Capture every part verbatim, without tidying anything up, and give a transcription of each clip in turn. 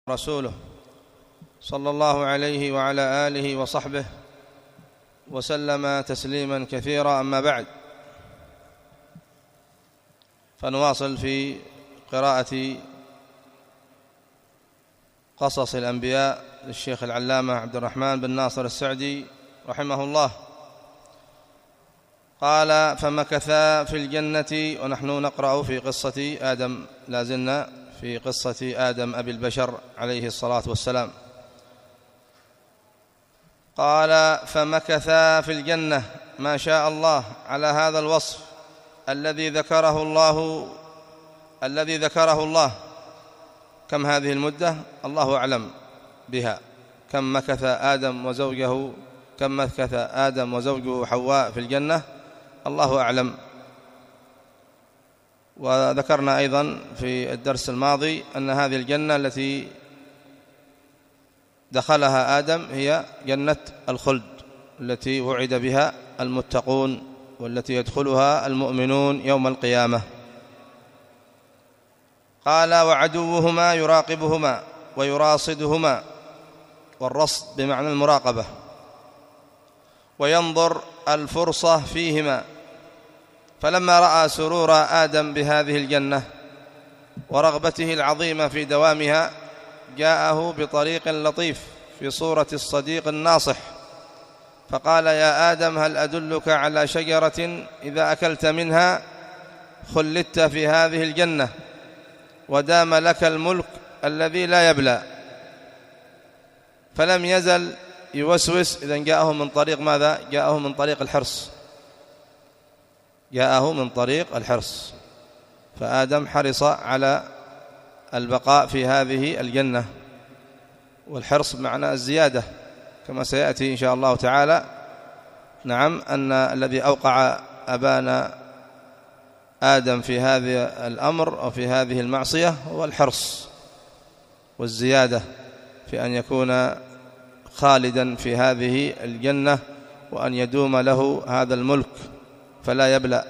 رسوله صلى الله عليه وعلى آله وصحبه وسلم تسليما كثيرا. أما بعد، فنواصل في قراءة قصص الأنبياء للشيخ العلامة عبد الرحمن بن ناصر السعدي رحمه الله. قال: فمكثا في الجنة، ونحن نقرأ في قصة آدم، لا زلنا في قصة آدم أبي البشر عليه الصلاة والسلام. قال: فمكثا في الجنة، ما شاء الله على هذا الوصف الذي ذكره الله الذي ذكره الله كم هذه المدة؟ الله أعلم بها. كم مكث آدم وزوجه كم مكث آدم وزوجه حواء في الجنة؟ الله أعلم. وذكرنا أيضا في الدرس الماضي أن هذه الجنة التي دخلها آدم هي جنة الخلد التي وعد بها المتقون، والتي يدخلها المؤمنون يوم القيامة. قال: وعدوهما يراقبهما ويراصدهما، والرصد بمعنى المراقبة، وينظر الفرصة فيهما. فلما رأى سرور آدم بهذه الجنة ورغبته العظيمة في دوامها، جاءه بطريق لطيف في صورة الصديق الناصح، فقال: يا آدم، هل أدلك على شجرة إذا أكلت منها خلدت في هذه الجنة ودام لك الملك الذي لا يبلى؟ فلم يزل يوسوس. إذن جاءه من طريق ماذا؟ جاءه من طريق الحرص جاءه من طريق الحرص فآدم حرص على البقاء في هذه الجنة، والحرص بمعنى الزيادة كما سيأتي إن شاء الله تعالى. نعم، أن الذي أوقع أبانا آدم في هذا الأمر أو في هذه المعصية هو الحرص والزيادة في أن يكون خالدا في هذه الجنة، وأن يدوم له هذا الملك فلا يبلى.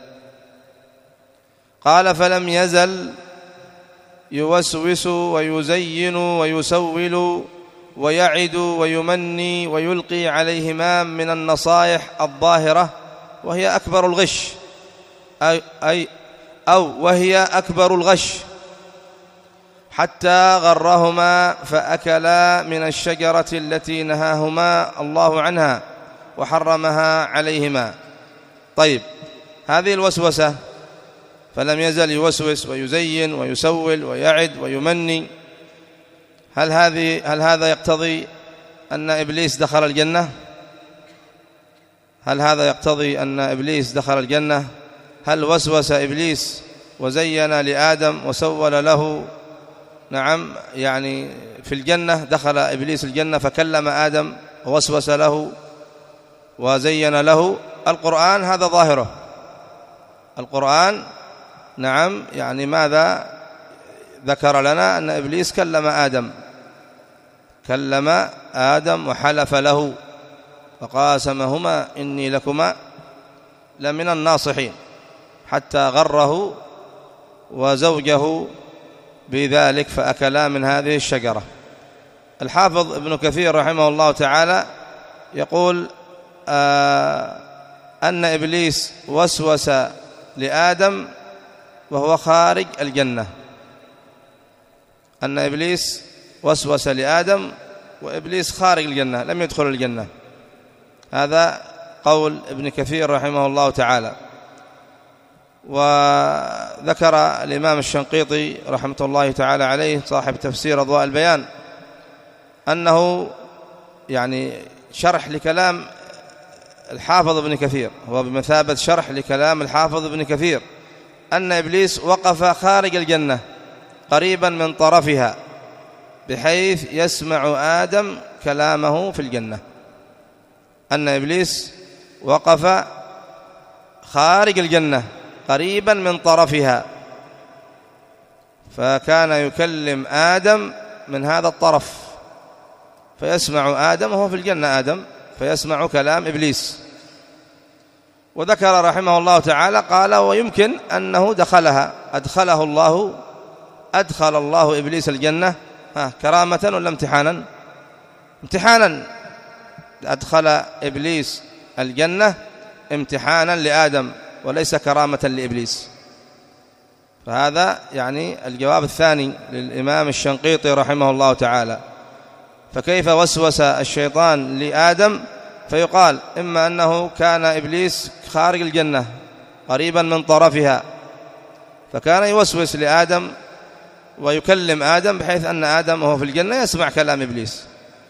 قال: فلم يزل يوسوس ويزين ويسول ويعد ويمني ويلقي عليهما من النصائح الظاهرة، وهي أكبر الغش أي, أي أو وهي أكبر الغش، حتى غرهما فأكلا من الشجرة التي نهاهما الله عنها وحرمها عليهما. طيب، هذه الوسوسة، فلم يزل يوسوس ويزين ويسول ويعد ويمني، هل هذه هل هذا يقتضي أن إبليس دخل الجنة؟ هل هذا يقتضي أن إبليس دخل الجنة؟ هل وسوس إبليس وزين لآدم وسول له؟ نعم، يعني في الجنة دخل إبليس الجنة فكلم آدم ووسوس له وزين له. القرآن هذا ظاهره. القرآن نعم يعني ماذا ذكر لنا؟ أن إبليس كلم آدم كلم آدم وحلف له فقاسمهما إني لكما لمن الناصحين، حتى غره وزوجه بذلك فأكلا من هذه الشجرة. الحافظ ابن كثير رحمه الله تعالى يقول آه أن إبليس وسوس لآدم وهو خارج الجنة. أن إبليس وسوس لآدم وإبليس خارج الجنة، لم يدخل الجنة. هذا قول ابن كثير رحمه الله تعالى. وذكر الإمام الشنقيطي رحمة الله تعالى عليه صاحب تفسير أضواء البيان أنه يعني شرح لكلام الحافظ ابن كثير، هو بمثابة شرح لكلام الحافظ ابن كثير، أن إبليس وقف خارج الجنة قريبا من طرفها بحيث يسمع آدم كلامه في الجنة. أن إبليس وقف خارج الجنة قريبا من طرفها، فكان يكلم آدم من هذا الطرف، فيسمع آدم وهو في الجنة آدم فيسمع كلام إبليس. وذكر رحمه الله تعالى قال: ويمكن أنه دخلها أدخله الله أدخل الله إبليس الجنة ها كرامة ولا امتحانا؟ امتحانا. أدخل إبليس الجنة امتحانا لآدم وليس كرامة لإبليس. فهذا يعني الجواب الثاني للإمام الشنقيطي رحمه الله تعالى. فكيف وسوس الشيطان لآدم؟ فيقال إما أنه كان إبليس خارج الجنة قريبا من طرفها، فكان يوسوس لآدم ويكلم آدم بحيث أن آدم وهو في الجنة يسمع كلام إبليس.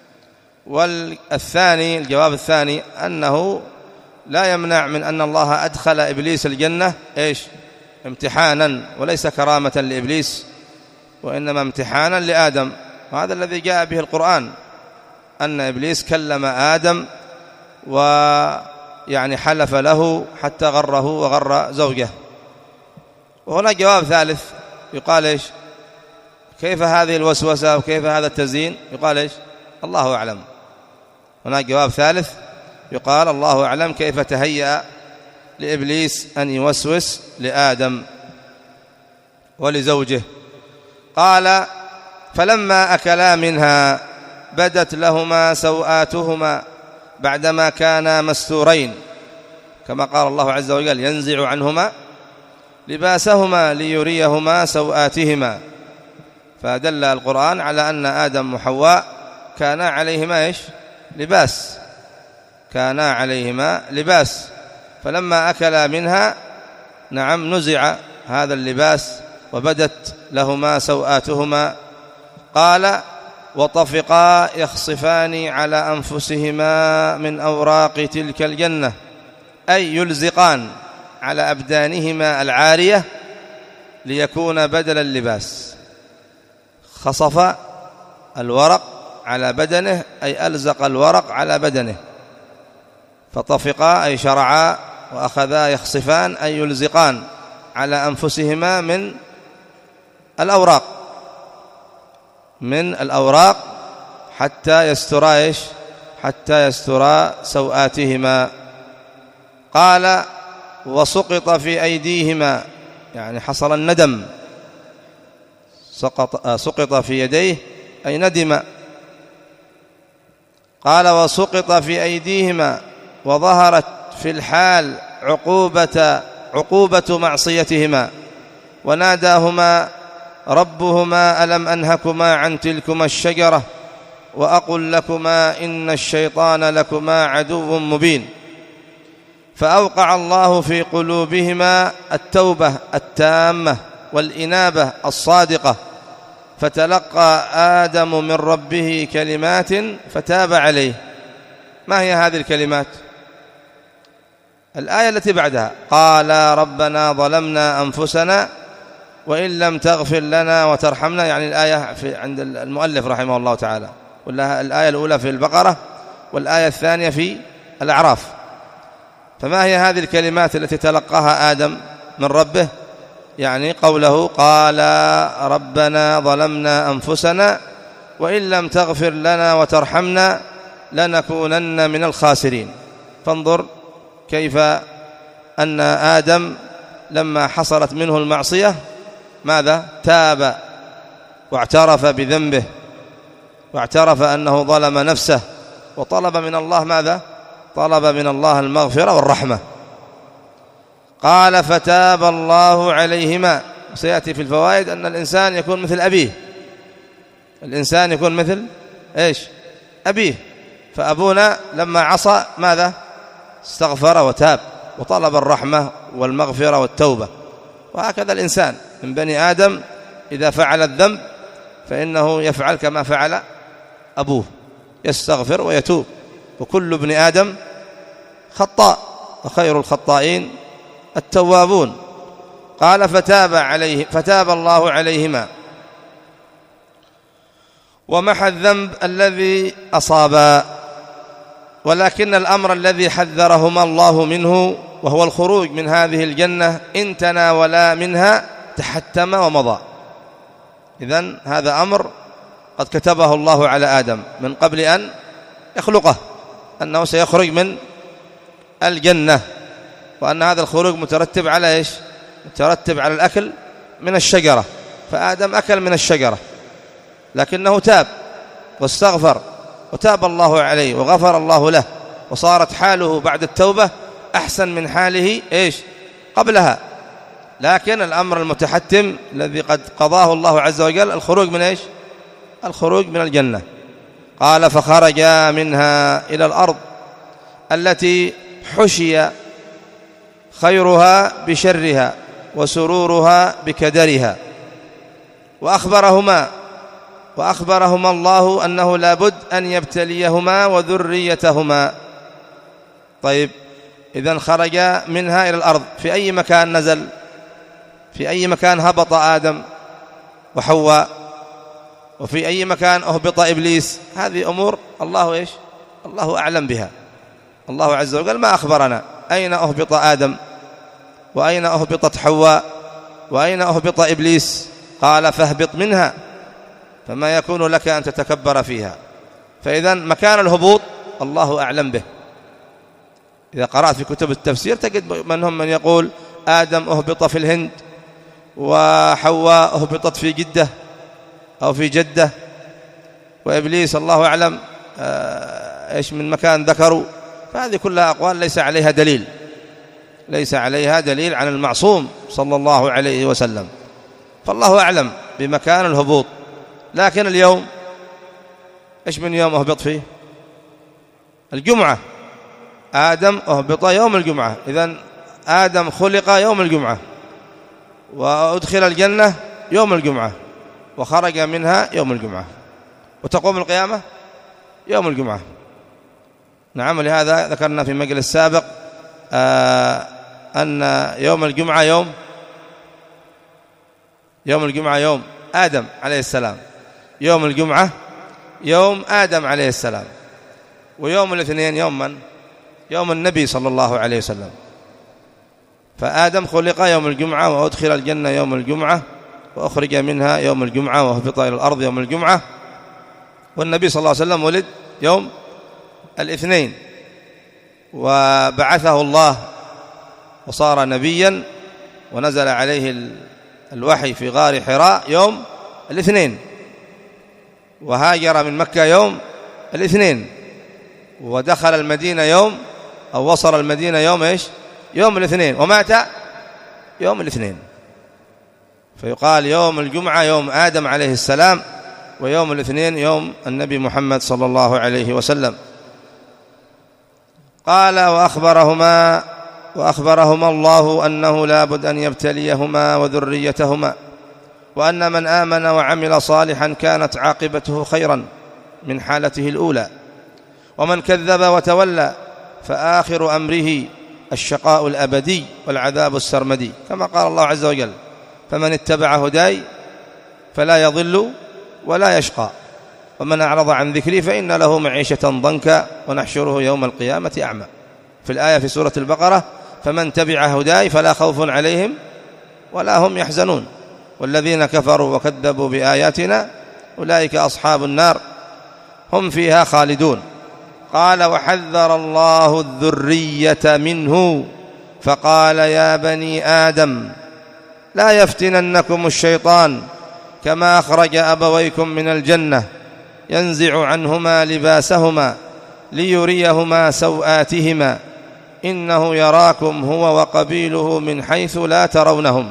والثاني الجواب الثاني أنه لا يمنع من أن الله أدخل إبليس الجنة إيش؟ امتحانا وليس كرامة لإبليس، وإنما امتحانا لآدم. وهذا الذي جاء به القرآن، أن إبليس كلم آدم ويعني حلف له حتى غره وغر زوجه. وهنا جواب ثالث يقال إيش؟ كيف هذه الوسوسة وكيف هذا التزيين؟ يقال إيش؟ الله أعلم. هناك جواب ثالث يقال الله أعلم كيف تهيأ لإبليس أن يوسوس لآدم ولزوجه. قال فلما أكلا منها بدت لهما سوآتهما بعدما كانا مستورين، كما قال الله عز وجل ينزع عنهما لباسهما ليريهما سوآتهما. فدل القرآن على أن آدم وحواء كانا عليهما إيش؟ لباس، كانا عليهما لباس. فلما أكلا منها نعم نزع هذا اللباس وبدت لهما سوآتهما. قال وطفقا يخصفان على أنفسهما من أوراق تلك الجنة، أي يلزقان على أبدانهما العارية ليكون بدل اللباس. خصف الورق على بدنه أي ألزق الورق على بدنه. فطفقا أي شرعا وأخذا يخصفان أي يلزقان على أنفسهما من الأوراق من الأوراق حتى يسترا إيش؟ حتى يسترا سوآتهما. قال وسقط في أيديهما، يعني حصل الندم، سقط, سقط في يديه أي ندم. قال وسقط في أيديهما وظهرت في الحال عقوبة عقوبة معصيتهما، وناداهما ربهما ألم أنهكما عن تلكما الشجرة وأقل لكما إن الشيطان لكما عدو مبين. فأوقع الله في قلوبهما التوبة التامة والإنابة الصادقة، فتلقى آدم من ربه كلمات فتاب عليه. ما هي هذه الكلمات؟ الآية التي بعدها قال ربنا ظلمنا أنفسنا وإن لم تغفر لنا وترحمنا، يعني الآية في عند المؤلف رحمه الله تعالى، ولا الآية الأولى في البقرة والآية الثانية في الأعراف. فما هي هذه الكلمات التي تلقاها آدم من ربه؟ يعني قوله قال ربنا ظلمنا أنفسنا وإن لم تغفر لنا وترحمنا لنكونن من الخاسرين. فانظر كيف أن آدم لما حصلت منه المعصية ماذا؟ تاب واعترف بذنبه واعترف أنه ظلم نفسه وطلب من الله ماذا؟ طلب من الله المغفرة والرحمة. قال فتاب الله عليهما. سيأتي في الفوائد أن الإنسان يكون مثل أبيه، الإنسان يكون مثل إيش؟ أبيه. فأبونا لما عصى ماذا؟ استغفر وتاب وطلب الرحمة والمغفرة والتوبة. وهكذا الإنسان من بني آدم إذا فعل الذنب فإنه يفعل كما فعل أبوه، يستغفر ويتوب. وكل ابن آدم خطاء وخير الخطائين التوابون. قال فتاب عليه فتاب الله عليهما ومحى الذنب الذي أصابا، ولكن الأمر الذي حذرهما الله منه وهو الخروج من هذه الجنة إن تناولا منها تحتم ومضى. إذن هذا أمر قد كتبه الله على آدم من قبل أن يخلقه، أنه سيخرج من الجنة، وأن هذا الخروج مترتب على إيش؟ مترتب على الأكل من الشجرة. فآدم أكل من الشجرة، لكنه تاب واستغفر وتاب الله عليه وغفر الله له، وصارت حاله بعد التوبة أحسن من حاله إيش قبلها. لكن الأمر المتحتم الذي قد قضاه الله عز وجل الخروج من إيش الخروج من الجنة. قال فخرج منها إلى الأرض التي حشي خيرها بشرها وسرورها بكدرها، وأخبرهما وأخبرهما الله أنه لا بد أن يبتليهما وذريتهما. طيب إذن خرج منها إلى الأرض، في أي مكان نزل؟ في أي مكان هبط آدم وحواء؟ وفي أي مكان أهبط إبليس؟ هذه أمور الله إيش الله أعلم بها. الله عز وجل ما أخبرنا أين أهبط آدم، وأين أهبطت حواء، وأين أهبط إبليس. قال فاهبط منها، فما يكون لك أن تتكبر فيها. فإذا مكان الهبوط الله أعلم به. إذا قرأت في كتب التفسير تجد منهم من يقول آدم أهبط في الهند، وحواء أهبطت في جدة أو في جدة، وإبليس الله أعلم إيش من مكان ذكروا. فهذه كلها أقوال ليس عليها دليل ليس عليها دليل عن المعصوم صلى الله عليه وسلم، فالله أعلم بمكان الهبوط. لكن اليوم إيش من يوم أهبط فيه؟ الجمعة. آدم أهبط يوم الجمعة، إذن آدم خلق يوم الجمعة، وأدخل الجنة يوم الجمعة، وخرج منها يوم الجمعة، وتقوم القيامة يوم الجمعة. نعم، لهذا ذكرنا في مجلس سابق آه أن يوم الجمعة يوم يوم الجمعة يوم آدم عليه السلام، يوم الجمعة يوم آدم عليه السلام، ويوم الاثنين يوم من؟ يوم النبي صلى الله عليه وسلم. فآدم خلق يوم الجمعة، وأدخل الجنة يوم الجمعة، وأخرج منها يوم الجمعة، وهبط إلى الأرض يوم الجمعة. والنبي صلى الله عليه وسلم ولد يوم الاثنين، وبعثه الله وصار نبيا، ونزل عليه الوحي في غار حراء يوم الاثنين، وهاجر من مكة يوم الاثنين، ودخل المدينة يوم أو وصل المدينة يوم إيش؟ يوم الاثنين، ومات يوم الاثنين. فيقال يوم الجمعة يوم آدم عليه السلام، ويوم الاثنين يوم النبي محمد صلى الله عليه وسلم. قال وأخبرهما وأخبرهما الله أنه لا بد أن يبتليهما وذريتهما، وأن من آمن وعمل صالحا كانت عاقبته خيرا من حالته الأولى، ومن كذب وتولى فآخر أمره الشقاء الأبدي والعذاب السرمدي، كما قال الله عز وجل فمن اتبع هداي فلا يضل ولا يشقى، ومن أعرض عن ذكري فإن له معيشة ضنكا ونحشره يوم القيامة أعمى. في الآية في سورة البقرة فمن تبع هداي فلا خوف عليهم ولا هم يحزنون، والذين كفروا وكذبوا بآياتنا أولئك أصحاب النار هم فيها خالدون. قال وحذر الله الذرية منه فقال يا بني آدم لا يفتننكم الشيطان كما أخرج أبويكم من الجنة ينزع عنهما لباسهما ليريهما سوآتهما إنه يراكم هو وقبيله من حيث لا ترونهم.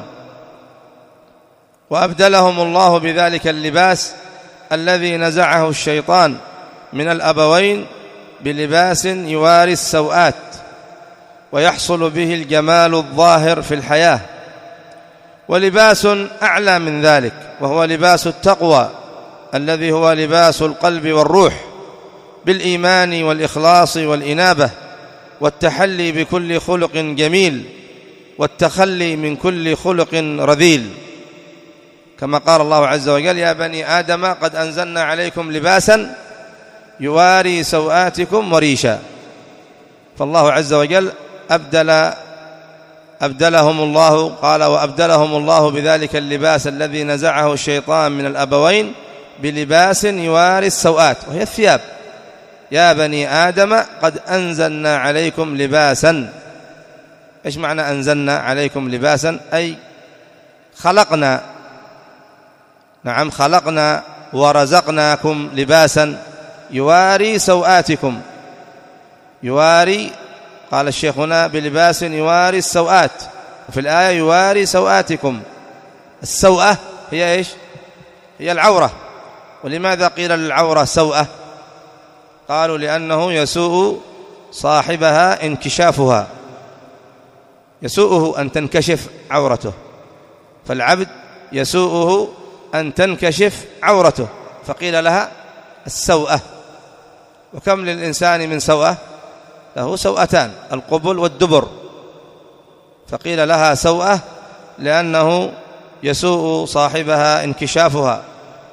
وأبدلهم الله بذلك اللباس الذي نزعه الشيطان من الأبوين بلباس يواري السوآت ويحصل به الجمال الظاهر في الحياة، ولباس أعلى من ذلك وهو لباس التقوى الذي هو لباس القلب والروح بالإيمان والإخلاص والإنابة والتحلي بكل خلق جميل والتخلي من كل خلق رذيل، كما قال الله عز وجل يا بني آدم قد أنزلنا عليكم لباسا يواري سوآتكم وريشا. فالله عز وجل أبدل أبدلهم الله قال وأبدلهم الله بذلك اللباس الذي نزعه الشيطان من الأبوين بلباس يواري السوآت وهي الثياب. يا بني آدم قد أنزلنا عليكم لباسا. إيش معنى أنزلنا عليكم لباسا؟ أي خلقنا، نعم خلقنا ورزقناكم لباسا يواري سوآتكم. يواري قال الشيخ هنا بلباس يواري السوآت، وفي الآية يواري سوآتكم. السوءة هي إيش؟ هي العورة. ولماذا قيل للعورة سوءة؟ قالوا لأنه يسوء صاحبها انكشافها، يسوءه أن تنكشف عورته، فالعبد يسوءه أن تنكشف عورته، فقيل لها السوءة. وكم للإنسان من سوءة؟ له سوءتان، القبل والدبر، فقيل لها سوءة لأنه يسوء صاحبها انكشافها.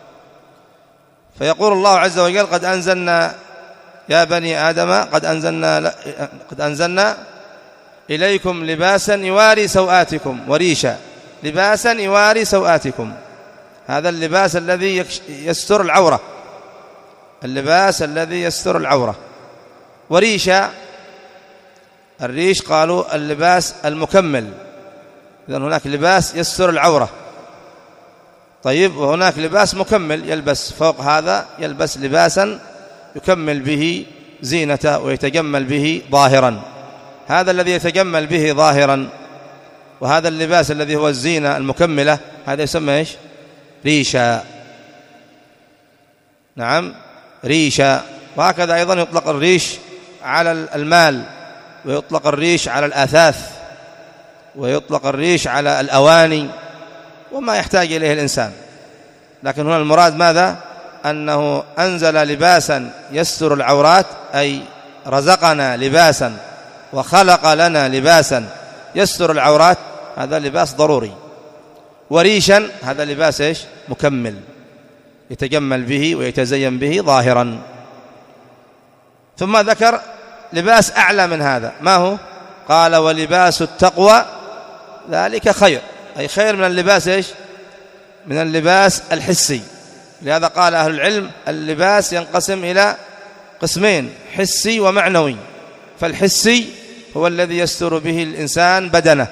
فيقول الله عز وجل قد أنزلنا يا بني آدم قد أنزلنا, قد أنزلنا إليكم لباسا يواري سوآتكم وريشا، لباسا يواري سوآتكم، هذا اللباس الذي يستر العورة، اللباس الذي يستر العورة. وريشا، الريش قالوا اللباس المكمل، إذن هناك لباس يستر العورة، طيب، وهناك لباس مكمل يلبس فوق هذا، يلبس لباسا يكمل به زينته ويتجمل به ظاهرا. هذا الذي يتجمل به ظاهرا وهذا اللباس الذي هو الزينة المكملة، هذا يسمى إيش؟ ريشا. نعم، ريشا. وهكذا أيضا يطلق الريش على المال، ويطلق الريش على الآثاث، ويطلق الريش على الأواني وما يحتاج إليه الإنسان. لكن هنا المراد ماذا؟ أنه أنزل لباسا يستر العورات، أي رزقنا لباسا وخلق لنا لباسا يستر العورات، هذا لباس ضروري. وريشا هذا لباس إيش؟ مكمل يتجمل به ويتزين به ظاهرا. ثم ذكر لباس أعلى من هذا، ما هو؟ قال ولباس التقوى ذلك خير، أي خير من اللباس إيش؟ من اللباس الحسي. لهذا قال أهل العلم اللباس ينقسم إلى قسمين، حسي ومعنوي. فالحسي هو الذي يستر به الإنسان بدنه،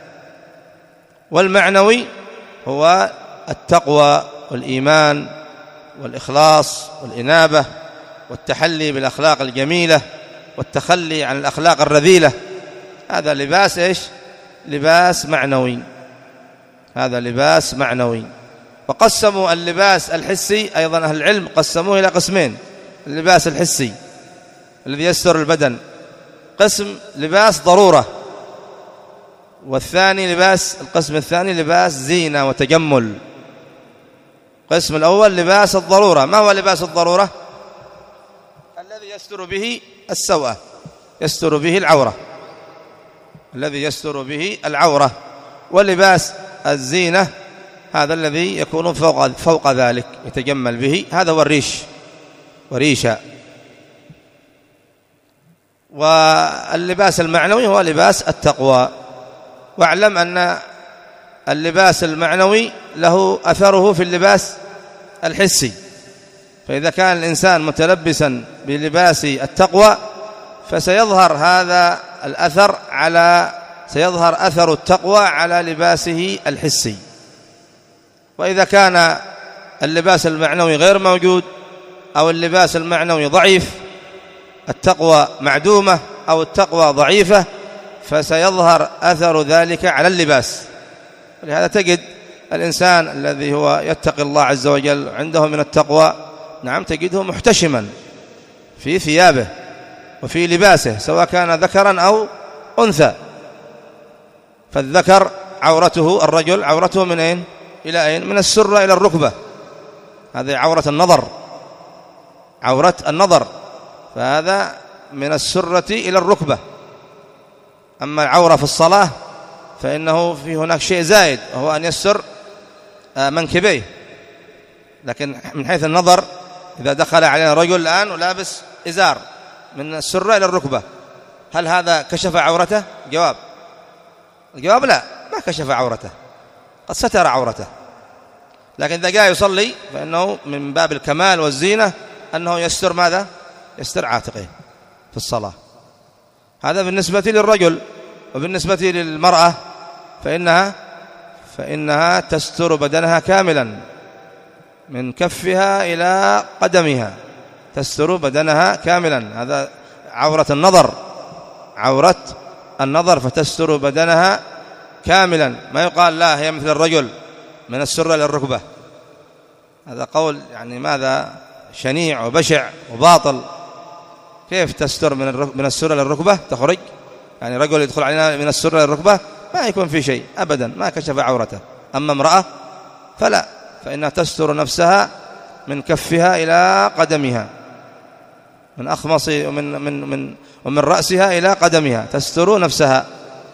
والمعنوي هو التقوى والإيمان والإخلاص والإنابة والتحلي بالأخلاق الجميلة والتخلي عن الأخلاق الرذيلة. هذا لباس إيش؟ لباس معنوي، هذا لباس معنوي. وقسموا اللباس الحسي أيضا أهل العلم قسموه إلى قسمين. اللباس الحسي الذي يستر البدن قسم لباس ضرورة، والثاني لباس القسم الثاني لباس زينة وتجمل. القسم الأول لباس الضرورة. ما هو لباس الضرورة؟ الذي يستر به السوءة، يستر به العورة، الذي يستر به العورة. ولباس الزينة هذا الذي يكون فوق, فوق ذلك يتجمل به، هذا هو الريش وريشا. واللباس المعنوي هو لباس التقوى. واعلم أن اللباس المعنوي له أثره في اللباس الحسي، فإذا كان الإنسان متلبسا بلباس التقوى فسيظهر هذا الأثر على سيظهر أثر التقوى على لباسه الحسي. وإذا كان اللباس المعنوي غير موجود أو اللباس المعنوي ضعيف، التقوى معدومة أو التقوى ضعيفة، فسيظهر أثر ذلك على اللباس. ولهذا تجد الإنسان الذي هو يتقي الله عز وجل عنده من التقوى، نعم، تجده محتشما في ثيابه وفي لباسه، سواء كان ذكرا أو أنثى. فالذكر عورته، الرجل عورته من أين إلى أين؟ من السرة إلى الركبة، هذه عورة النظر، عورة النظر، فهذا من السرة إلى الركبة. أما العورة في الصلاة فإنه في هناك شيء زائد، وهو أن يستر منكبيه. لكن من حيث النظر، إذا دخل علينا رجل الآن ولابس إزار من السرة إلى الركبة، هل هذا كشف عورته؟ جواب الجواب لا، ما كشف عورته، قد ستر عورته. لكن إذا جاء يصلي فإنه من باب الكمال والزينة أنه يستر ماذا؟ يستر عاتقه في الصلاة. هذا بالنسبة للرجل. وبالنسبة للمرأة فإنها فإنها تستر بدنها كاملا، من كفها إلى قدمها، تستر بدنها كاملا. هذا عورة النظر، عورة النظر، فتستر بدنها كاملا. ما يقال لا هي مثل الرجل من السرة للركبة، هذا قول يعني ماذا شنيع وبشع وباطل. كيف تستر من من السرة للركبة تخرج؟ يعني رجل يدخل علينا من السرة للركبة ما يكون في شيء أبدا، ما كشف عورته. أما امرأة فلا، فإنها تستر نفسها من كفها إلى قدمها، من أخمص ومن من من ومن رأسها إلى قدمها تستر نفسها.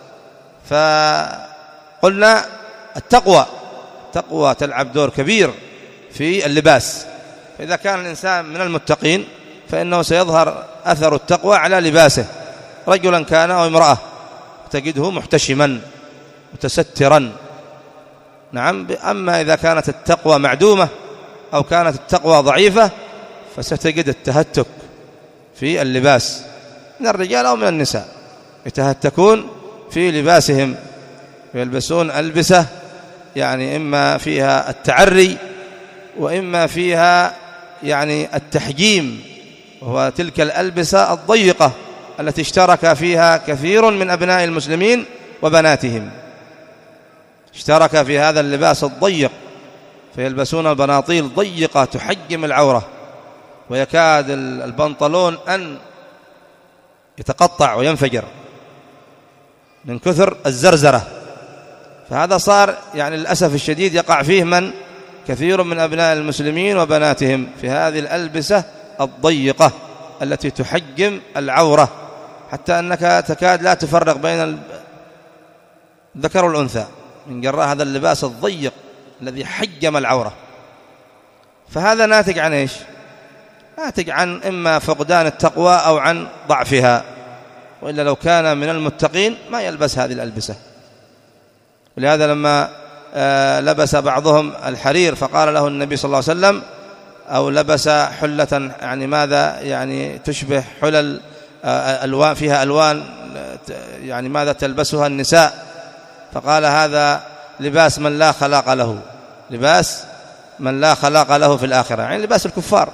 فقلنا التقوى التقوى تلعب دور كبير في اللباس. فإذا كان الإنسان من المتقين فإنه سيظهر أثر التقوى على لباسه، رجلا كان أو امرأة، تجده محتشما متسترا. نعم. أما إذا كانت التقوى معدومة أو كانت التقوى ضعيفة فستجد التهتك في اللباس من الرجال أو من النساء، يتهتكون في لباسهم، يلبسون ألبسة يعني إما فيها التعري وإما فيها يعني التحجيم، وهو تلك الألبسة الضيقة التي اشترك فيها كثير من أبناء المسلمين وبناتهم، اشترك في هذا اللباس الضيق، فيلبسون البناطيل ضيقة تحجم العورة، ويكاد البنطلون أن يتقطع وينفجر من كثر الزرزرة. فهذا صار يعني للأسف الشديد يقع فيه من كثير من أبناء المسلمين وبناتهم في هذه الألبسة الضيقة التي تحجم العورة، حتى أنك تكاد لا تفرق بين الذكر والأنثى من جراء هذا اللباس الضيق الذي حجم العورة. فهذا ناتج عن إيش؟ ناتج عن إما فقدان التقوى أو عن ضعفها، وإلا لو كان من المتقين ما يلبس هذه الألبسة. ولهذا لما لبس بعضهم الحرير فقال له النبي صلى الله عليه وسلم، أو لبس حلة يعني ماذا يعني تشبه حلل ألوان فيها ألوان يعني ماذا تلبسها النساء، فقال هذا لباس من لا خلاق له، لباس من لا خلاق له في الآخرة، يعني لباس الكفار.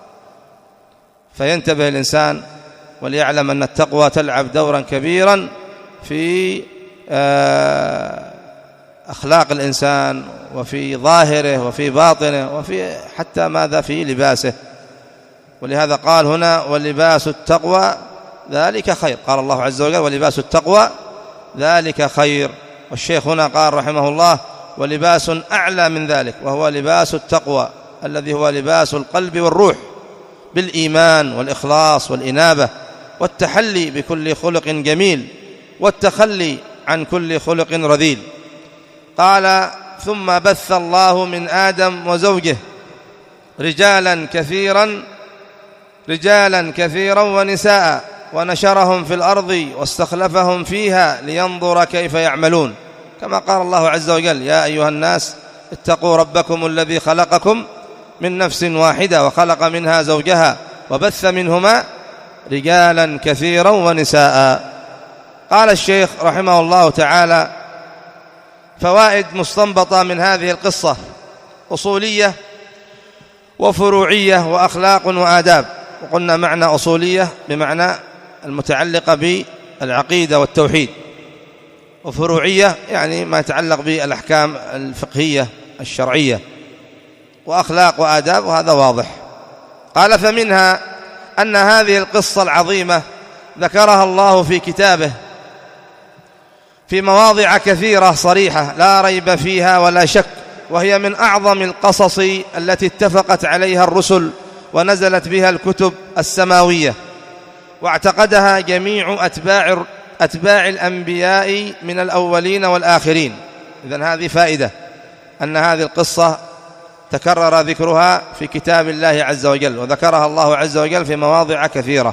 فينتبه الإنسان وليعلم أن التقوى تلعب دورا كبيرا في أخلاق الإنسان وفي ظاهره وفي باطنه وفي حتى ماذا في لباسه. ولهذا قال هنا ولباس التقوى ذلك خير، قال الله عز وجل ولباس التقوى ذلك خير. والشيخ هنا قال رحمه الله ولباس أعلى من ذلك، وهو لباس التقوى الذي هو لباس القلب والروح بالإيمان والإخلاص والإنابة والتحلي بكل خلق جميل والتخلي عن كل خلق رذيل. قال ثم بث الله من آدم وزوجه رجالا كثيرا رجالا كثيرا ونساء ونشرهم في الأرض واستخلفهم فيها لينظر كيف يعملون، كما قال الله عز وجل يا أيها الناس اتقوا ربكم الذي خلقكم من نفس واحدة وخلق منها زوجها وبث منهما رجالا كثيرا ونساء. قال الشيخ رحمه الله تعالى فوائد مستنبطة من هذه القصة أصولية وفروعية وأخلاق وآداب. وقلنا معنى أصولية بمعنى المتعلقة بالعقيدة والتوحيد، وفروعية يعني ما يتعلق بالأحكام الفقهية الشرعية، وأخلاق وآداب، وهذا واضح. قال فمنها أن هذه القصة العظيمة ذكرها الله في كتابه في مواضع كثيرة صريحة لا ريب فيها ولا شك، وهي من أعظم القصص التي اتفقت عليها الرسل ونزلت بها الكتب السماوية واعتقدها جميع أتباع أتباع الأنبياء من الأولين والآخرين. إذن هذه فائدة أن هذه القصة تكرر ذكرها في كتاب الله عز وجل، وذكرها الله عز وجل في مواضع كثيرة،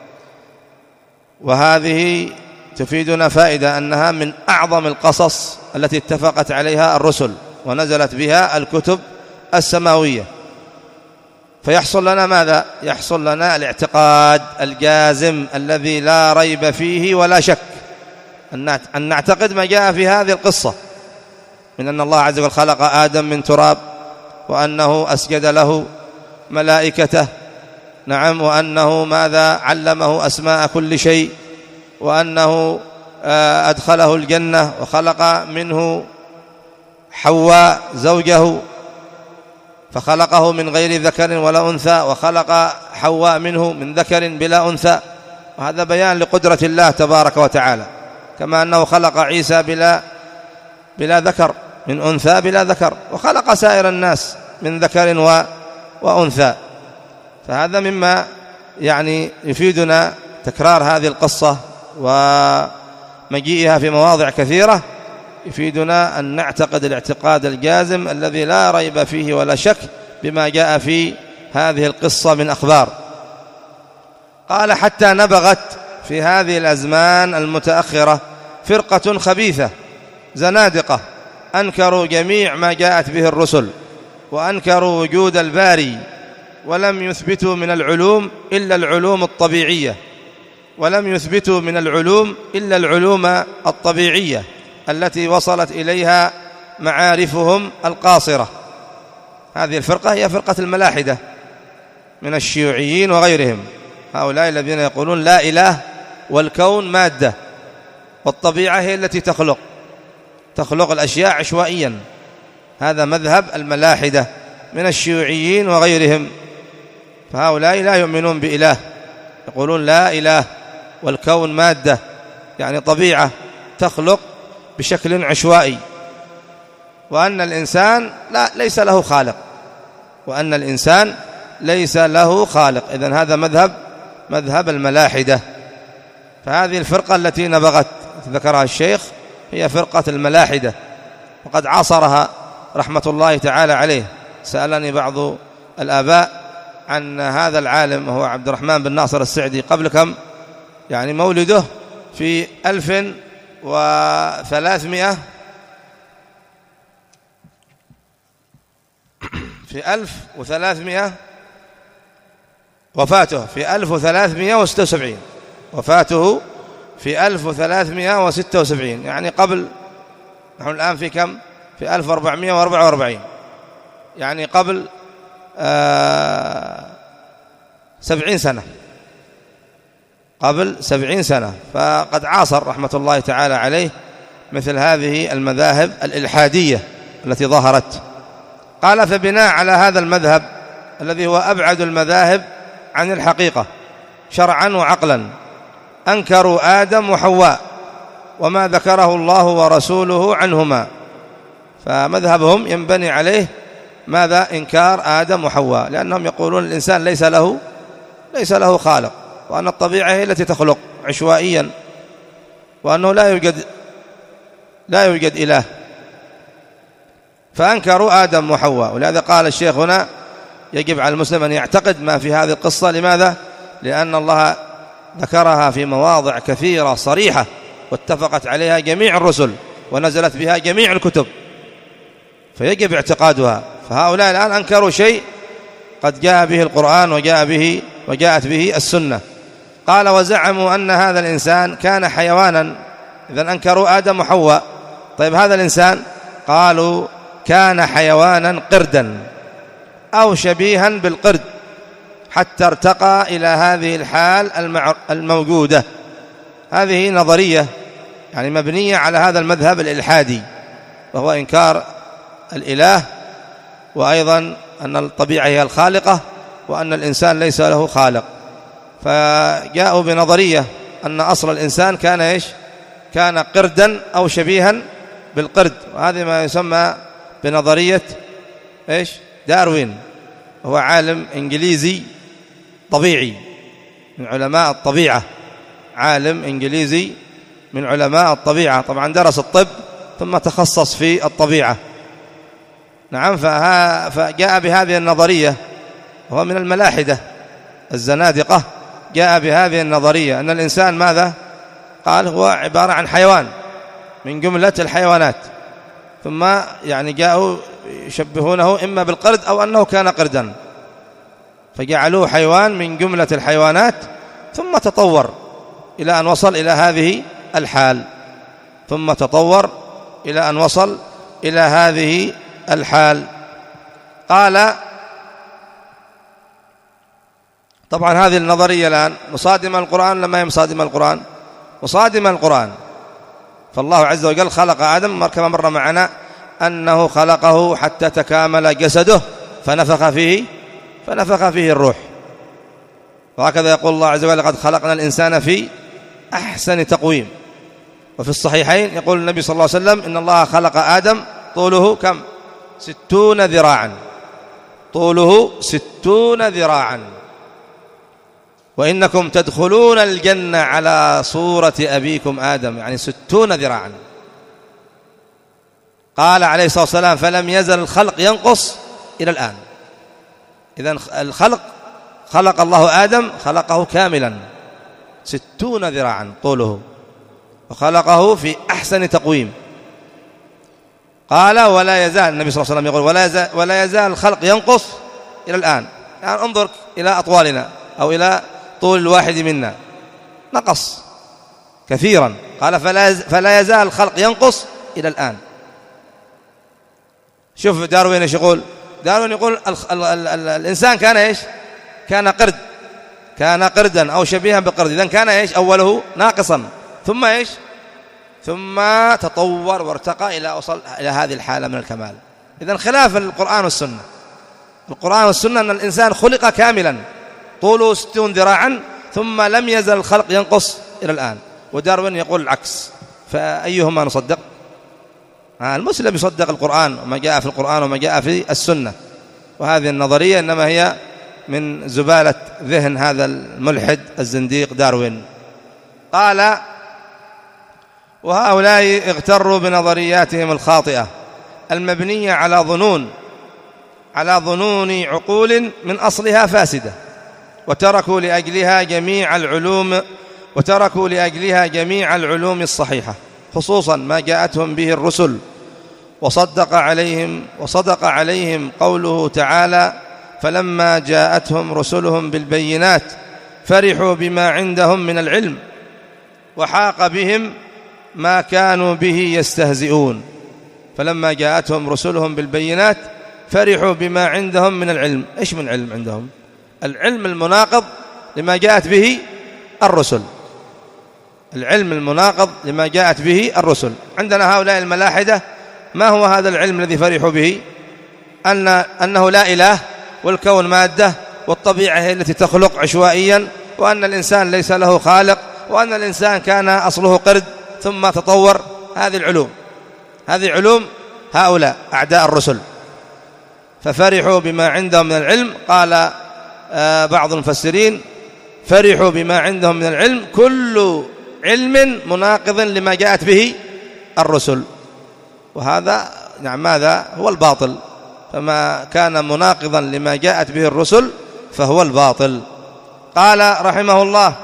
وهذه تفيدنا فائدة أنها من أعظم القصص التي اتفقت عليها الرسل ونزلت بها الكتب السماوية. فيحصل لنا ماذا؟ يحصل لنا الاعتقاد الجازم الذي لا ريب فيه ولا شك، أن نعتقد ما جاء في هذه القصة من أن الله عز وجل خلق آدم من تراب وأنه أسجد له ملائكته، نعم، وأنه ماذا علمه أسماء كل شيء، وأنه أدخله الجنة وخلق منه حواء زوجه، فخلقه من غير ذكر ولا أنثى، وخلق حواء منه من ذكر بلا أنثى، وهذا بيان لقدرة الله تبارك وتعالى. كما أنه خلق عيسى بلا بلا ذكر، من أنثى بلا ذكر، وخلق سائر الناس من ذكر و وأنثى. فهذا مما يعني يفيدنا تكرار هذه القصة ومجيئها في مواضع كثيرة، يفيدنا أن نعتقد الاعتقاد الجازم الذي لا ريب فيه ولا شك بما جاء في هذه القصة من أخبار. قال: حتى نبغت في هذه الأزمان المتأخرة فرقة خبيثة زنادقة أنكروا جميع ما جاءت به الرسل، وأنكروا وجود الباري، ولم يثبتوا من العلوم إلا العلوم الطبيعية، ولم يثبتوا من العلوم إلا العلوم الطبيعية التي وصلت إليها معارفهم القاصرة. هذه الفرقة هي فرقة الملاحدة من الشيوعيين وغيرهم، هؤلاء الذين يقولون لا إله والكون مادة، والطبيعة هي التي تخلق تخلق الأشياء عشوائيا. هذا مذهب الملاحدة من الشيوعيين وغيرهم. فهؤلاء لا يؤمنون بإله، يقولون لا إله والكون مادة، يعني طبيعة تخلق بشكل عشوائي، وأن الإنسان لا ليس له خالق، وأن الإنسان ليس له خالق. إذن هذا مذهب مذهب الملاحدة. فهذه الفرقة التي نبغت ذكرها الشيخ هي فرقة الملاحدة، وقد عاصرها رحمة الله تعالى عليه. سألني بعض الآباء عن هذا العالم هو عبد الرحمن بن ناصر السعدي، قبل كم يعني مولده في ألف وثلاثمائة في ألف وثلاثمائة وفاته في ألف وثلاثمائة وستة وسبعين وفاته في ألف وثلاثمائة وستة وسبعين، يعني قبل، نحن الآن في كم؟ في ألف وأربعمائة وأربعة وأربعين، يعني قبل آه سبعين سنة قبل سبعين سنة. فقد عاصر رحمة الله تعالى عليه مثل هذه المذاهب الإلحادية التي ظهرت. قال: فبناء على هذا المذهب الذي هو أبعد المذاهب عن الحقيقة شرعا وعقلا، أنكروا آدم وحواء وما ذكره الله ورسوله عنهما. فمذهبهم ينبني عليه ماذا؟ إنكار آدم وحواء، لأنهم يقولون الإنسان ليس له ليس له خالق، وأن الطبيعة هي التي تخلق عشوائيا، وأنه لا يوجد لا يوجد إله. فأنكروا آدم وحواء. ولهذا قال الشيخ هنا: يجب على المسلم أن يعتقد ما في هذه القصة. لماذا؟ لأن الله ذكرها في مواضع كثيرة صريحة، واتفقت عليها جميع الرسل، ونزلت بها جميع الكتب، فيجب اعتقادها. فهؤلاء الآن أنكروا شيء قد جاء به القرآن وجاء به وجاءت به السنة. قال: وزعموا أن هذا الإنسان كان حيوانا. إذن أنكروا آدم وحواء. طيب هذا الإنسان، قالوا كان حيوانا قردا أو شبيها بالقرد، حتى ارتقى إلى هذه الحال الموجودة. هذه نظرية يعني مبنية على هذا المذهب الإلحادي، وهو إنكار الإله، وأيضا أن الطبيعة هي الخالقة، وأن الإنسان ليس له خالق. فجاءوا بنظرية أن أصل الإنسان كان إيش؟ كان قردا أو شبيها بالقرد. وهذا ما يسمى بنظرية إيش؟ داروين. هو عالم إنجليزي طبيعي من علماء الطبيعة، عالم إنجليزي من علماء الطبيعة، طبعا درس الطب ثم تخصص في الطبيعة. نعم. فجاء بهذه النظرية، وهو من الملاحدة الزنادقة، جاء بهذه النظرية أن الإنسان ماذا؟ قال هو عبارة عن حيوان من جملة الحيوانات. ثم يعني جاءوا يشبهونه إما بالقرد أو أنه كان قردا، فجعلوه حيوان من جملة الحيوانات، ثم تطور إلى أن وصل إلى هذه الحال ثم تطور إلى أن وصل إلى هذه الحال. قال طبعا هذه النظرية الآن مصادمة القرآن لما هي مصادمة القرآن مصادمة القرآن. فالله عز وجل خلق آدم كما مر معنا أنه خلقه حتى تكامل جسده فنفخ فيه فنفخ فيه الروح. وهكذا يقول الله عز وجل لقد خلقنا الإنسان في أحسن تقويم. وفي الصحيحين يقول النبي صلى الله عليه وسلم إن الله خلق آدم طوله كم؟ ستون ذراعا، طوله ستون ذراعا، وإنكم تدخلون الجنة على صورة أبيكم آدم، يعني ستون ذراعا. قال عليه الصلاة والسلام فلم يزل الخلق ينقص إلى الآن. إذن الخلق خلق الله آدم خلقه كاملا ستون ذراعا طوله، وخلقه في أحسن تقويم. قال ولا يزال النبي صلى الله عليه وسلم يقول ولا يزال, ولا يزال الخلق ينقص إلى الآن. يعني انظر إلى أطوالنا أو إلى طول الواحد منا نقص كثيرا. قال فلا, فلا يزال الخلق ينقص إلى الآن. شوف داروين ايش يقول؟ داروين يقول ال ال ال ال الإنسان كان إيش؟ كان قرد، كان قردا أو شبيها بقرد. إذن كان إيش؟ أوله ناقصا ثم إيش؟ ثم تطور وارتقى إلى وصل إلى هذه الحالة من الكمال. إذن خلاف القرآن والسنة. القرآن والسنة أن الإنسان خلق كاملا طوله ستون ذراعا ثم لم يزل الخلق ينقص إلى الآن. وداروين يقول العكس. فأيهما نصدق؟ المسلم يصدق القرآن وما جاء في القرآن وما جاء في السنة. وهذه النظرية إنما هي من زبالة ذهن هذا الملحد الزنديق داروين. قال وهؤلاء اغتروا بنظرياتهم الخاطئة المبنية على ظنون على ظنون عقول من أصلها فاسدة، وتركوا لأجلها جميع العلوم وتركوا لأجلها جميع العلوم الصحيحة، خصوصا ما جاءتهم به الرسل، وصدق عليهم وصدق عليهم قوله تعالى فلما جاءتهم رسلهم بالبينات فرحوا بما عندهم من العلم وحاق بهم ما كانوا به يستهزئون. فلما جاءتهم رسلهم بالبينات فرحوا بما عندهم من العلم. إيش من علم عندهم؟ العلم المناقض لما جاءت به الرسل، العلم المناقض لما جاءت به الرسل. عندنا هؤلاء الملاحدة ما هو هذا العلم الذي فرحوا به؟ أن أنه لا إله والكون مادة والطبيعة هي التي تخلق عشوائيا، وأن الإنسان ليس له خالق، وأن الإنسان كان أصله قرد ثم تطور. هذه العلوم هذه علوم هؤلاء أعداء الرسل. ففرحوا بما عندهم من العلم. قال آه بعض المفسرين فرحوا بما عندهم من العلم كل علم مناقض لما جاءت به الرسل. وهذا نعم ماذا هو الباطل. فما كان مناقضا لما جاءت به الرسل فهو الباطل. قال رحمه الله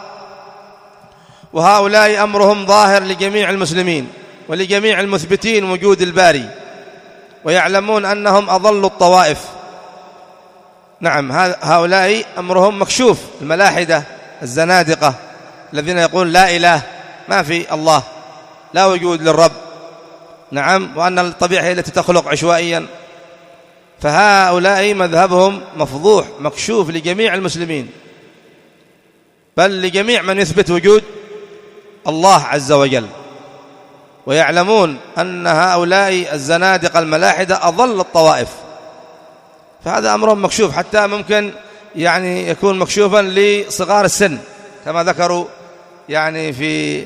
وهؤلاء أمرهم ظاهر لجميع المسلمين ولجميع المثبتين وجود الباري، ويعلمون أنهم أضلوا الطوائف. نعم هؤلاء أمرهم مكشوف. الملاحدة الزنادقة الذين يقول لا إله، ما في الله، لا وجود للرب، نعم، وأن الطبيعة هي التي تخلق عشوائيا. فهؤلاء مذهبهم مفضوح مكشوف لجميع المسلمين، بل لجميع من يثبت وجود الله عز وجل. ويعلمون أن هؤلاء الزنادقة الملاحدة أضل الطوائف. فهذا أمرهم مكشوف، حتى ممكن يعني يكون مكشوفا لصغار السن، كما ذكروا يعني في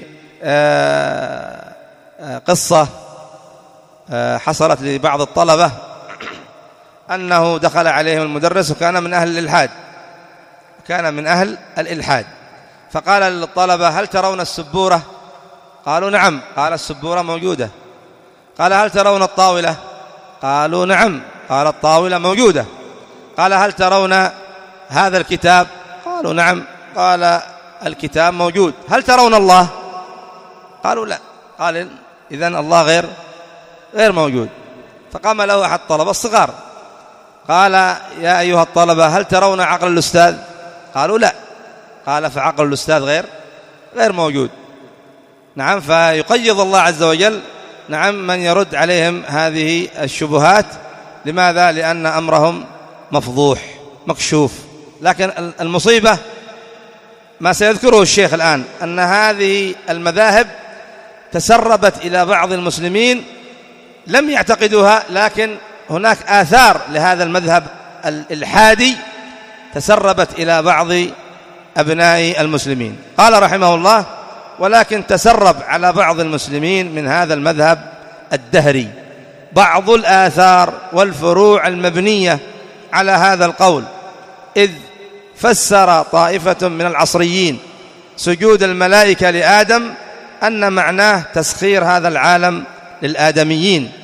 قصة حصلت لبعض الطلبة أنه دخل عليهم المدرس وكان من أهل الإلحاد كان من أهل الإلحاد فقال للطلبة هل ترون السبورة؟ قالوا نعم. قال السبورة موجودة. قال هل ترون الطاولة؟ قالوا نعم. قال الطاولة موجودة. قال هل ترون هذا الكتاب؟ قالوا نعم. قال الكتاب موجود. هل ترون الله؟ قالوا لا. قال إذن الله غير غير موجود. فقام له أحد الطلبة الصغار قال يا أيها الطلبة هل ترون عقل الأستاذ؟ قالوا لا. قال فعقل الأستاذ غير غير موجود. نعم. فيقيض الله عز وجل نعم من يرد عليهم هذه الشبهات. لماذا؟ لأن أمرهم مفضوح مكشوف. لكن المصيبة ما سيذكره الشيخ الآن أن هذه المذاهب تسربت إلى بعض المسلمين لم يعتقدوها، لكن هناك آثار لهذا المذهب الإلحادي تسربت إلى بعض أبناء المسلمين. قال رحمه الله: ولكن تسرب على بعض المسلمين من هذا المذهب الدهري بعض الآثار والفروع المبنية على هذا القول، إذ فسر طائفة من العصريين سجود الملائكة لآدم أن معناه تسخير هذا العالم للآدميين،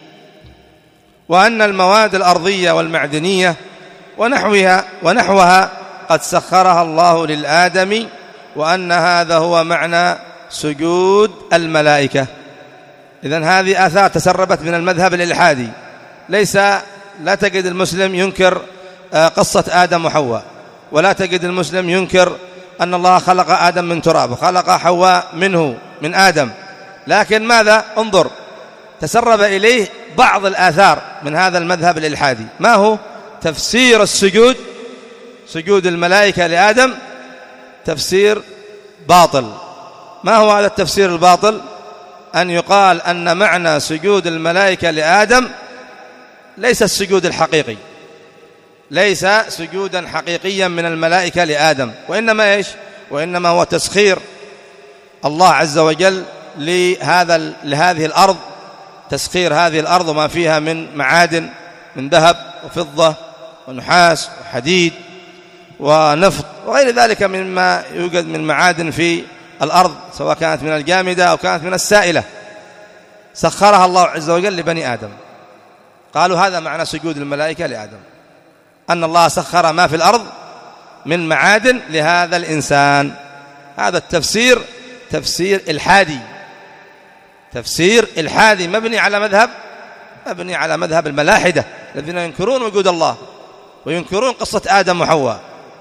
وأن المواد الأرضية والمعدنية ونحوها ونحوها قد سخرها الله للآدم، وأن هذا هو معنى سجود الملائكة. إذن هذه آثار تسربت من المذهب الإلحادي. ليس لا تجد المسلم ينكر قصة آدم وحواء، ولا تجد المسلم ينكر أن الله خلق آدم من تراب وخلق حواء منه من آدم، لكن ماذا؟ انظر، تسرب إليه بعض الآثار من هذا المذهب الإلحادي. ما هو؟ تفسير السجود، سجود الملائكة لآدم، تفسير باطل. ما هو هذا التفسير الباطل؟ أن يقال أن معنى سجود الملائكة لآدم ليس السجود الحقيقي، ليس سجودا حقيقيا من الملائكة لآدم، وإنما إيش؟ وإنما هو تسخير الله عز وجل لهذا لهذه الأرض، تسخير هذه الأرض وما فيها من معادن من ذهب وفضة ونحاس وحديد ونفط وغير ذلك مما يوجد من معادن في الأرض، سواء كانت من الجامدة أو كانت من السائلة، سخرها الله عز وجل لبني آدم. قالوا هذا معنى سجود الملائكة لآدم، أن الله سخر ما في الأرض من معادن لهذا الإنسان. هذا التفسير تفسير إلحادي، تفسير إلحادي مبني على مذهب مبني على مذهب الملاحدة الذين ينكرون وجود الله وينكرون قصة آدم وحواء.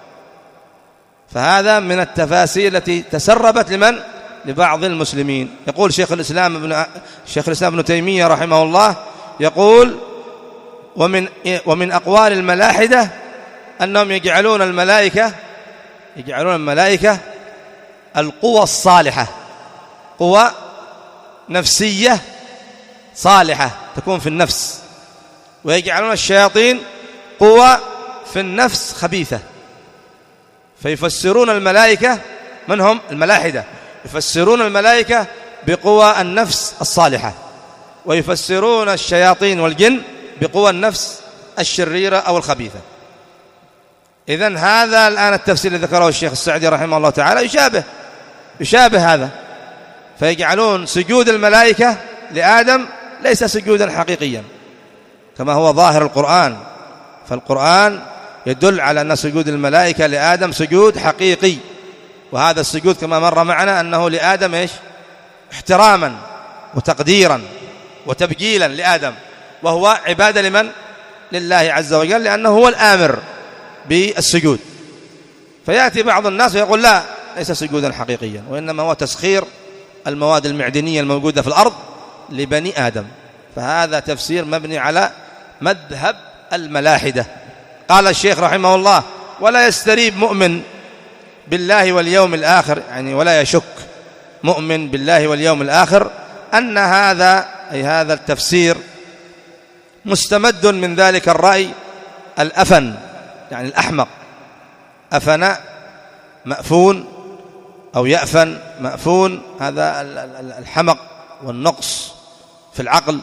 فهذا من التفاسير التي تسربت لمن؟ لبعض المسلمين. يقول شيخ الإسلام ابن شيخ الإسلام ابن تيمية رحمه الله، يقول: ومن ومن أقوال الملاحدة أنهم يجعلون الملائكة يجعلون الملائكة القوى الصالحة، قوى نفسية صالحة تكون في النفس، ويجعلون الشياطين قوى في النفس خبيثة. فيفسرون الملائكة، من هم؟ الملاحدة، يفسرون الملائكة بقوى النفس الصالحة، ويفسرون الشياطين والجن بقوى النفس الشريرة أو الخبيثة. إذن هذا الآن التفسير الذي ذكره الشيخ السعدي رحمه الله تعالى يشابه يشابه هذا. فيجعلون سجود الملائكة لآدم ليس سجودا حقيقيا كما هو ظاهر القرآن، فالقرآن يدل على أن سجود الملائكة لآدم سجود حقيقي، وهذا السجود كما مر معنا أنه لآدم إيش؟ احتراما وتقديرا وتبجيلا لآدم، وهو عبادة لمن؟ لله عز وجل، لأنه هو الآمر بالسجود. فيأتي بعض الناس ويقول لا، ليس سجودا حقيقيا، وإنما هو تسخير المواد المعدنية الموجودة في الأرض لبني آدم. فهذا تفسير مبني على مذهب الملاحدة. قال الشيخ رحمه الله: ولا يستريب مؤمن بالله واليوم الآخر، يعني ولا يشك مؤمن بالله واليوم الآخر أن هذا أي هذا التفسير مستمد من ذلك الرأي الأفن، يعني الأحمق. أفن مأفون أو يأفن مأفون، هذا الحمق والنقص في العقل.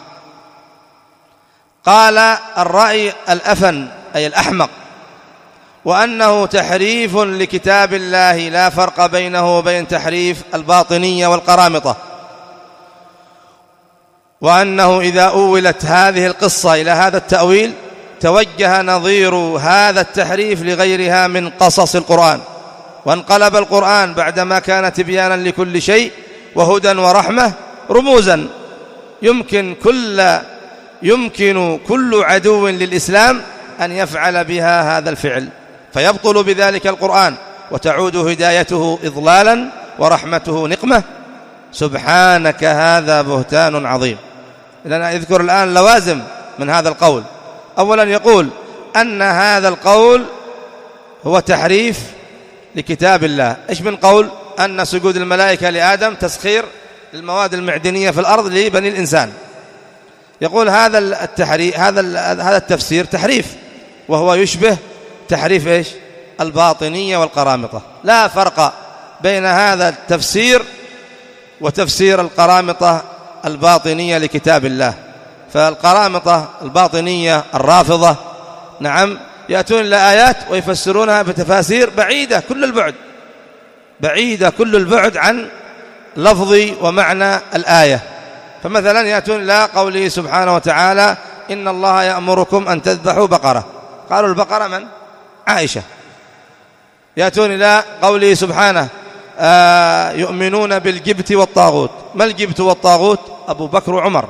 قال: الرأي الأفن أي الأحمق، وأنه تحريف لكتاب الله لا فرق بينه وبين تحريف الباطنية والقرامطة، وأنه إذا أولت هذه القصة إلى هذا التأويل توجه نظير هذا التحريف لغيرها من قصص القرآن، وانقلب القرآن بعدما كان تبيانا لكل شيء وهدى ورحمة رموزا يمكن كل يمكن كل عدو للإسلام أن يفعل بها هذا الفعل، فيبطل بذلك القرآن وتعود هدايته إضلالا ورحمته نقمة. سبحانك هذا بهتان عظيم. لأن أذكر الآن لوازم من هذا القول. أولا يقول: أن هذا القول هو تحريف لكتاب الله. إيش من قول؟ أن سجود الملائكة لآدم تسخير للمواد المعدنية في الأرض لبني الإنسان. يقول هذا التحريف، هذا هذا التفسير تحريف، وهو يشبه تحريف إيش؟ الباطنية والقرامطة. لا فرق بين هذا التفسير وتفسير القرامطة الباطنية لكتاب الله. فالقرامطة الباطنية الرافضة نعم يأتون إلى آيات ويفسرونها بتفاسير بعيدة كل البعد، بعيدة كل البعد عن لفظ ومعنى الآية. فمثلا يأتون إلى قوله سبحانه وتعالى إن الله يأمركم أن تذبحوا بقرة، قالوا البقرة من؟ عائشة. يأتون إلى قوله سبحانه آه يؤمنون بالجبت والطاغوت، ما الجبت والطاغوت؟ أبو بكر وعمر.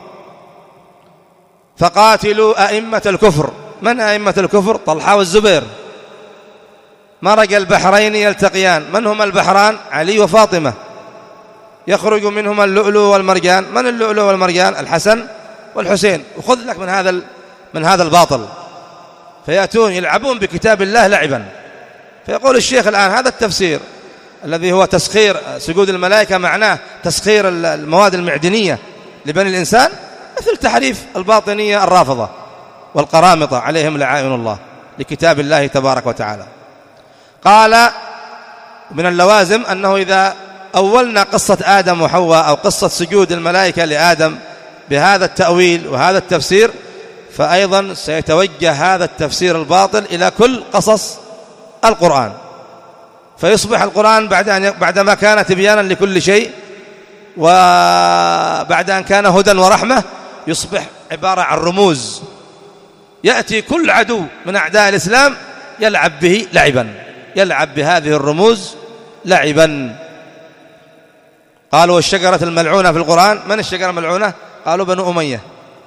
فقاتلوا أئمة الكفر، من أئمة الكفر؟ طلحة والزبير. مرج البحرين يلتقيان، من هما البحران؟ علي وفاطمة. يخرج منهما اللؤلؤ والمرجان، من اللؤلؤ والمرجان؟ الحسن والحسين. وخذ لك من هذا من هذا الباطل. فيأتون يلعبون بكتاب الله لعبا. فيقول الشيخ الآن هذا التفسير الذي هو تسخير سجود الملائكة معناه تسخير المواد المعدنية لبني الإنسان، مثل تحريف الباطنية الرافضة والقرامطة عليهم لعائن الله لكتاب الله تبارك وتعالى. قال من اللوازم أنه إذا أولنا قصة آدم وحواء أو قصة سجود الملائكة لآدم بهذا التأويل وهذا التفسير، فأيضا سيتوجه هذا التفسير الباطل إلى كل قصص القرآن، فيصبح القرآن بعد أن بعدما كان تبيانا لكل شيء وبعد أن كان هدى ورحمة يصبح عبارة عن رموز، يأتي كل عدو من أعداء الإسلام يلعب به لعبا، يلعب بهذه الرموز لعبا. قالوا الشجرة الملعونة في القرآن، من الشجرة الملعونة؟ قالوا بنو أمية.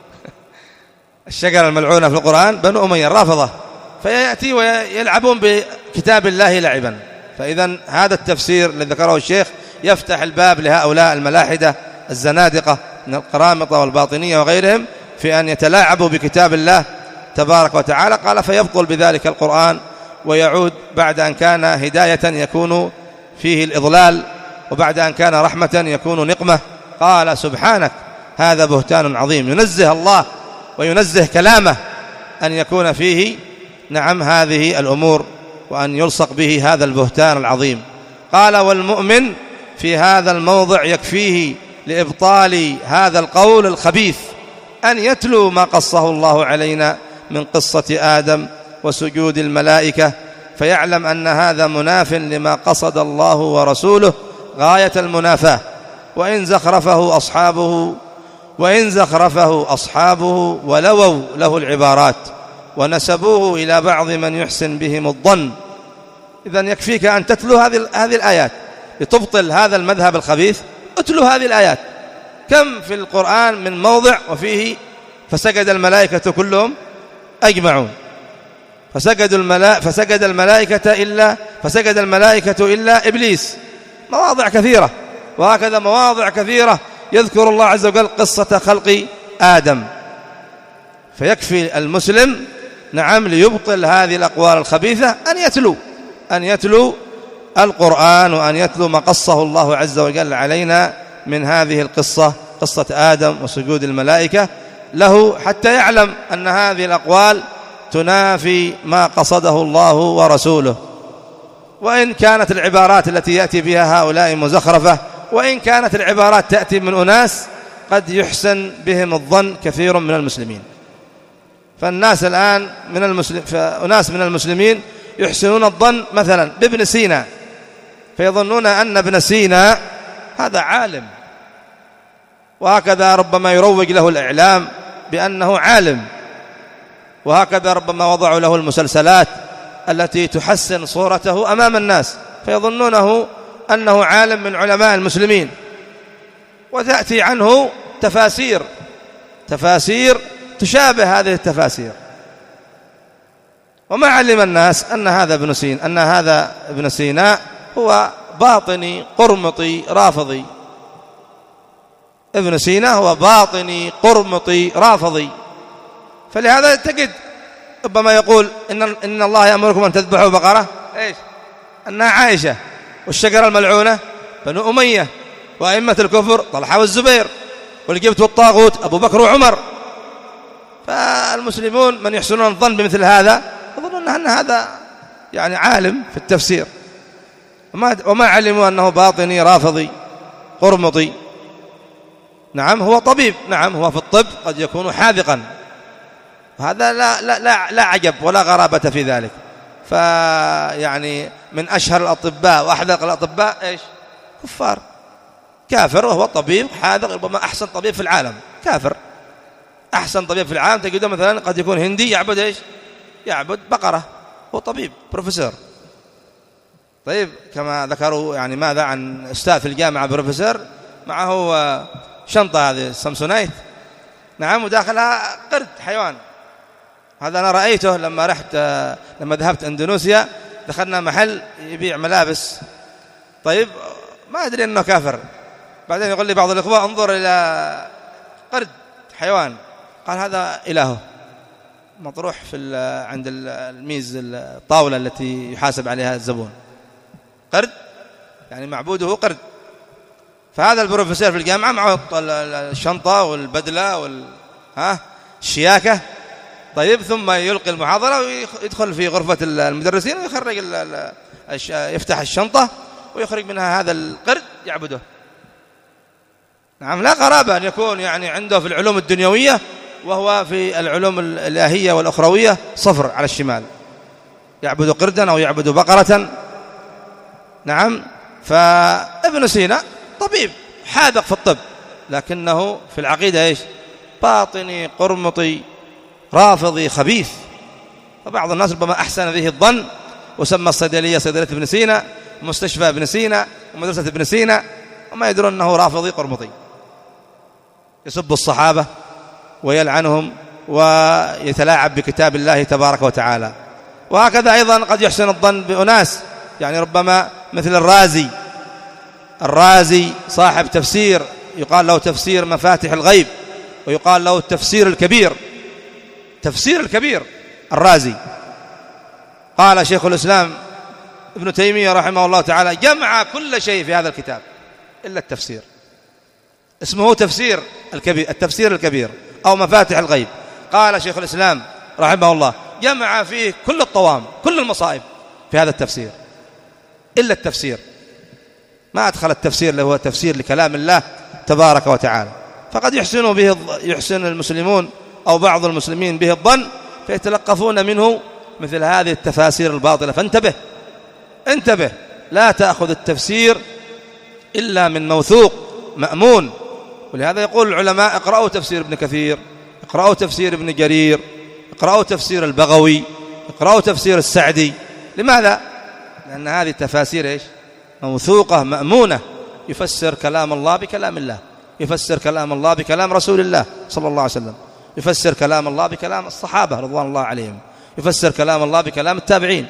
الشجرة الملعونة في القرآن بنو أمية الرافضة، فيأتي ويلعبون بكتاب الله لعبا. فإذا هذا التفسير الذي ذكره الشيخ يفتح الباب لهؤلاء الملاحدة الزنادقة من القرامطة والباطنية وغيرهم في أن يتلاعبوا بكتاب الله تبارك وتعالى. قال فيبطل بذلك القرآن ويعود بعد أن كان هداية يكون فيه الإضلال، وبعد أن كان رحمة يكون نقمة. قال سبحانك هذا بهتان عظيم، ينزه الله وينزه كلامه أن يكون فيه نعم هذه الأمور وأن يلصق به هذا البهتان العظيم. قال والمؤمن في هذا الموضع يكفيه لإبطال هذا القول الخبيث أن يتلو ما قصه الله علينا من قصة آدم وسجود الملائكة، فيعلم أن هذا مناف لما قصد الله ورسوله غاية المنافاة، وإن زخرفه أصحابه وإن زخرفه أصحابه ولووا له العبارات ونسبوه إلى بعض من يحسن بهم الظن. إذن يكفيك أن تتلو هذه هذه الآيات لتبطل هذا المذهب الخبيث. اتلو هذه الآيات، كم في القرآن من موضع وفيه فسجد الملائكة كلهم أجمعون، فسجد الملائكة فسجد الملائكة إلا فسجد الملائكة إلا إبليس. مواضع كثيرة، وهكذا مواضع كثيرة يذكر الله عز وجل قصة خلق آدم. فيكفي المسلم نعم ليبطل هذه الأقوال الخبيثة أن يتلو أن يتلو القرآن وأن يتلو ما قصه الله عز وجل علينا من هذه القصة، قصة آدم وسجود الملائكة له، حتى يعلم أن هذه الأقوال تنافي ما قصده الله ورسوله. وإن كانت العبارات التي يأتي بها هؤلاء مزخرفة، وإن كانت العبارات تأتي من أناس قد يحسن بهم الظن كثير من المسلمين. فالناس الآن من المسلم فأناس من المسلمين يحسنون الظن مثلا بابن سينا، فيظنون أن ابن سينا هذا عالم، وهكذا ربما يروج له الإعلام بأنه عالم، وهكذا ربما وضعوا له المسلسلات التي تحسن صورته أمام الناس، فيظنونه أنه عالم من علماء المسلمين، وتأتي عنه تفاسير تفاسير تشابه هذه التفاسير. وما علم الناس أن هذا ابن سينا أن هذا ابن سينا هو باطني قرمطي رافضي. ابن سينا هو باطني قرمطي رافضي. فلهذا تجد ربما يقول إن, إن الله يأمركم أن تذبحوا بقرة، إيش؟ أنها عائشة، والشجرة الملعونة بنو أمية، وأئمة الكفر طلحة والزبير، والجبت والطاغوت أبو بكر وعمر. فالمسلمون من يحسنون الظن بمثل هذا يظنون أن هذا يعني عالم في التفسير، وما, وما علموا أنه باطني رافضي قرمطي. نعم هو طبيب، نعم هو في الطب قد يكون حاذقا، هذا لا, لا, لا, لا عجب ولا غرابة في ذلك. فيعني من أشهر الأطباء وأحذق الأطباء إيش؟ كفار، كافر وهو طبيب حاذق، ربما أحسن طبيب في العالم، كافر أحسن طبيب في العالم تجده مثلا قد يكون هندي يعبد إيش؟ يعبد بقرة، هو طبيب بروفيسور. طيب كما ذكروا يعني ماذا عن أستاذ في الجامعة بروفيسور معه شنطة هذه سامسونايت، نعم، وداخلها قرد حيوان. هذا أنا رأيته لما رحت لما ذهبت إندونيسيا، دخلنا محل يبيع ملابس، طيب ما أدري أنه كافر، بعدين يقول لي بعض الإخوة انظر إلى قرد حيوان، قال هذا إلهه مطروح في عند الميز الطاولة التي يحاسب عليها الزبون، قرد يعني معبوده قرد. فهذا البروفيسور في الجامعة معه الشنطة والبدلة وال ها الشياكة، طيب ثم يلقي المحاضرة ويدخل في غرفة المدرسين ويخرج ال ال يفتح الشنطة ويخرج منها هذا القرد يعبده. نعم لا غرابة أن يكون يعني عنده في العلوم الدنيوية وهو في العلوم الإلهية والأخروية صفر على الشمال، يعبد قردا أو يعبد بقرة. نعم. فابن سينا طبيب حاذق في الطب، لكنه في العقيدة إيش؟ باطني قرمطي رافضي خبيث. فبعض الناس ربما أحسن به الظن وسمى الصيدلية صيدلية ابن سينا، مستشفى ابن سينا، ومدرسة ابن سينا، وما يدرون أنه رافضي قرمطي يسب الصحابة ويلعنهم ويتلاعب بكتاب الله تبارك وتعالى. وهكذا أيضا قد يحسن الظن بأناس، يعني ربما مثل الرازي الرازي صاحب تفسير يقال له تفسير مفاتح الغيب، ويقال له التفسير الكبير، تفسير الكبير الرازي. قال شيخ الإسلام ابن تيمية رحمه الله تعالى جمع كل شيء في هذا الكتاب إلا التفسير، اسمه تفسير الكبير، التفسير الكبير أو مفاتح الغيب. قال شيخ الإسلام رحمه الله جمع فيه كل الطوام كل المصائب في هذا التفسير إلا التفسير، ما أدخل التفسير اللي هو تفسير لكلام الله تبارك وتعالى. فقد يحسن به يحسن المسلمون أو بعض المسلمين به الظن فيتلقفون منه مثل هذه التفاسير الباطلة. فانتبه انتبه، لا تأخذ التفسير إلا من موثوق مأمون. ولهذا يقول العلماء اقرأوا تفسير ابن كثير، اقرأوا تفسير ابن جرير، اقرأوا تفسير البغوي، اقرأوا تفسير السعدي. لماذا؟ لأن هذه التفاسير إيش؟ موثوقة مأمونة، يفسر كلام الله بكلام الله، يفسر كلام الله بكلام رسول الله صلى الله عليه وسلم، يفسر كلام الله بكلام الصحابة رضوان الله عليهم، يفسر كلام الله بكلام التابعين.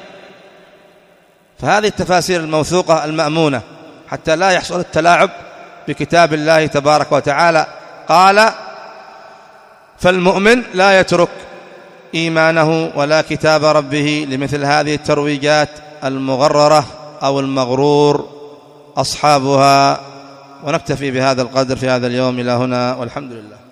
فهذه التفاسير الموثوقة المأمونة حتى لا يحصل التلاعب بكتاب الله تبارك وتعالى. قال فالمؤمن لا يترك إيمانه ولا كتاب ربه لمثل هذه الترويجات المغررة أو المغرور أصحابها. ونكتفي بهذا القدر في هذا اليوم إلى هنا، والحمد لله.